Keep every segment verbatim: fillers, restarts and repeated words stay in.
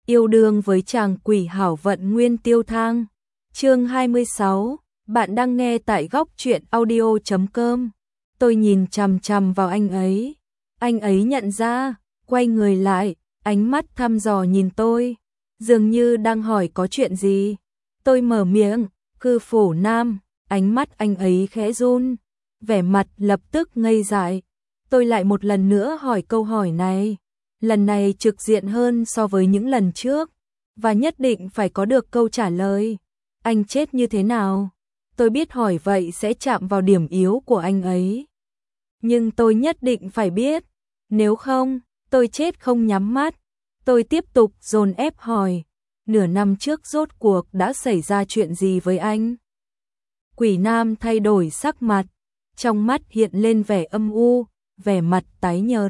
Yêu đương với chàng quỷ hảo vận Nguyên Tiêu Thang. Chương hai mươi sáu, bạn đang nghe tại góc truyện audio chấm com. Tôi nhìn chằm chằm vào anh ấy. Anh ấy nhận ra, quay người lại, ánh mắt thăm dò nhìn tôi, dường như đang hỏi có chuyện gì. Tôi mở miệng, "Cư Phổ Nam." Ánh mắt anh ấy khẽ run, vẻ mặt lập tức ngây dại. Tôi lại một lần nữa hỏi câu hỏi này, lần này trực diện hơn so với những lần trước, và nhất định phải có được câu trả lời. Anh chết như thế nào? Tôi biết hỏi vậy sẽ chạm vào điểm yếu của anh ấy, nhưng tôi nhất định phải biết, nếu không, tôi chết không nhắm mắt. Tôi tiếp tục dồn ép hỏi, nửa năm trước rốt cuộc đã xảy ra chuyện gì với anh? Quỷ Nam thay đổi sắc mặt, trong mắt hiện lên vẻ âm u, vẻ mặt tái nhợt,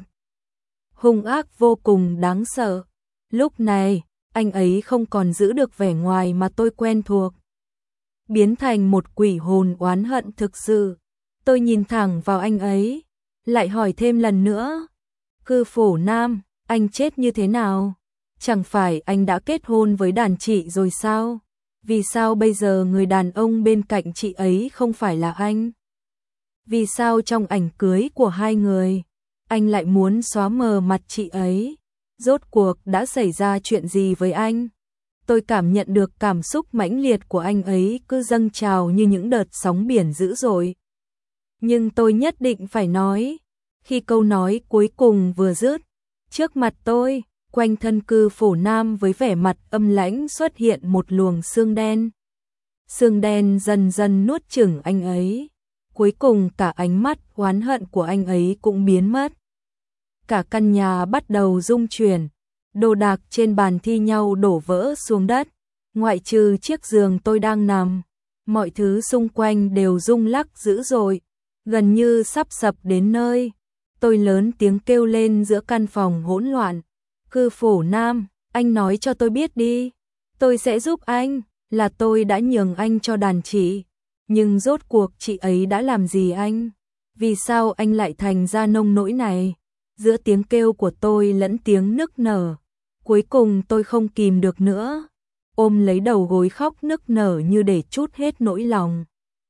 hung ác vô cùng đáng sợ. Lúc này, anh ấy không còn giữ được vẻ ngoài mà tôi quen thuộc, biến thành một quỷ hồn oán hận thực sự. Tôi nhìn thẳng vào anh ấy, lại hỏi thêm lần nữa, "Cư Phổ Nam, anh chết như thế nào? Chẳng phải anh đã kết hôn với đàn chị rồi sao? Vì sao bây giờ người đàn ông bên cạnh chị ấy không phải là anh? Vì sao trong ảnh cưới của hai người, anh lại muốn xóa mờ mặt chị ấy? Rốt cuộc đã xảy ra chuyện gì với anh?" Tôi cảm nhận được cảm xúc mãnh liệt của anh ấy cứ dâng trào như những đợt sóng biển dữ dội. Nhưng tôi nhất định phải nói. Khi câu nói cuối cùng vừa dứt, trước mặt tôi, quanh thân Cư Phổ Nam với vẻ mặt âm lãnh xuất hiện một luồng sương đen. Sương đen dần dần nuốt chửng anh ấy. Cuối cùng cả ánh mắt oán hận của anh ấy cũng biến mất. Cả căn nhà bắt đầu rung chuyển, đồ đạc trên bàn thi nhau đổ vỡ xuống đất, ngoại trừ chiếc giường tôi đang nằm, mọi thứ xung quanh đều rung lắc dữ dội, gần như sắp sập đến nơi. Tôi lớn tiếng kêu lên giữa căn phòng hỗn loạn, "Cư Phổ Nam, anh nói cho tôi biết đi, tôi sẽ giúp anh, là tôi đã nhường anh cho đàn chị, nhưng rốt cuộc chị ấy đã làm gì anh? Vì sao anh lại thành ra nông nỗi này?" Giữa tiếng kêu của tôi lẫn tiếng nức nở, cuối cùng tôi không kìm được nữa, ôm lấy đầu gối khóc nức nở như để trút hết nỗi lòng.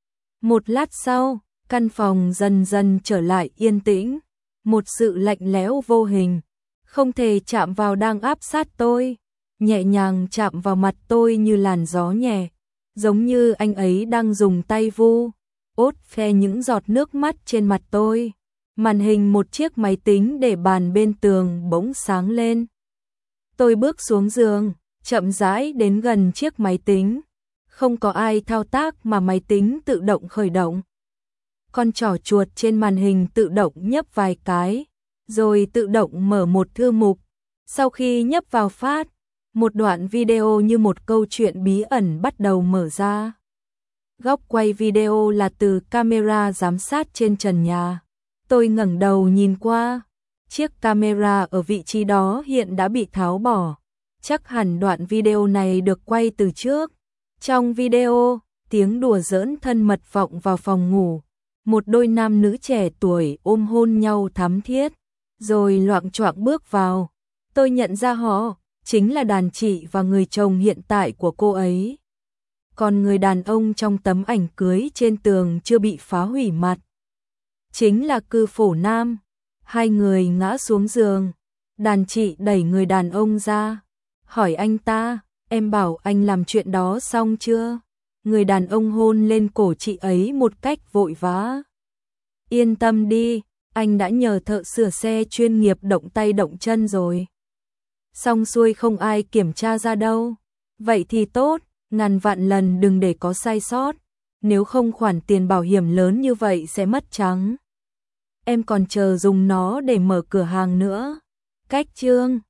Một lát sau, căn phòng dần dần trở lại yên tĩnh, một sự lạnh lẽo vô hình, không thể chạm vào đang áp sát tôi, nhẹ nhàng chạm vào mặt tôi như làn gió nhẹ, giống như anh ấy đang dùng tay vu, ốt phe những giọt nước mắt trên mặt tôi. Màn hình một chiếc máy tính để bàn bên tường bỗng sáng lên. Tôi bước xuống giường, chậm rãi đến gần chiếc máy tính. Không có ai thao tác mà máy tính tự động khởi động. Con trỏ chuột trên màn hình tự động nhấp vài cái, rồi tự động mở một thư mục. Sau khi nhấp vào phát, một đoạn video như một câu chuyện bí ẩn bắt đầu mở ra. Góc quay video là từ camera giám sát trên trần nhà. Tôi ngẩng đầu nhìn qua, chiếc camera ở vị trí đó hiện đã bị tháo bỏ. Chắc hẳn đoạn video này được quay từ trước. Trong video, tiếng đùa giỡn thân mật vọng vào phòng ngủ. Một đôi nam nữ trẻ tuổi ôm hôn nhau thắm thiết, rồi loạng choạng bước vào. Tôi nhận ra họ, chính là đàn chị và người chồng hiện tại của cô ấy. Còn người đàn ông trong tấm ảnh cưới trên tường chưa bị phá hủy mặt, chính là Cư Phổ Nam. Hai người ngã xuống giường, đàn chị đẩy người đàn ông ra, hỏi anh ta, "Em bảo anh làm chuyện đó xong chưa?" Người đàn ông hôn lên cổ chị ấy một cách vội vã. "Yên tâm đi, anh đã nhờ thợ sửa xe chuyên nghiệp động tay động chân rồi. Xong xuôi không ai kiểm tra ra đâu." "Vậy thì tốt, ngàn vạn lần đừng để có sai sót, nếu không khoản tiền bảo hiểm lớn như vậy sẽ mất trắng. Em còn chờ dùng nó để mở cửa hàng nữa." Cách chương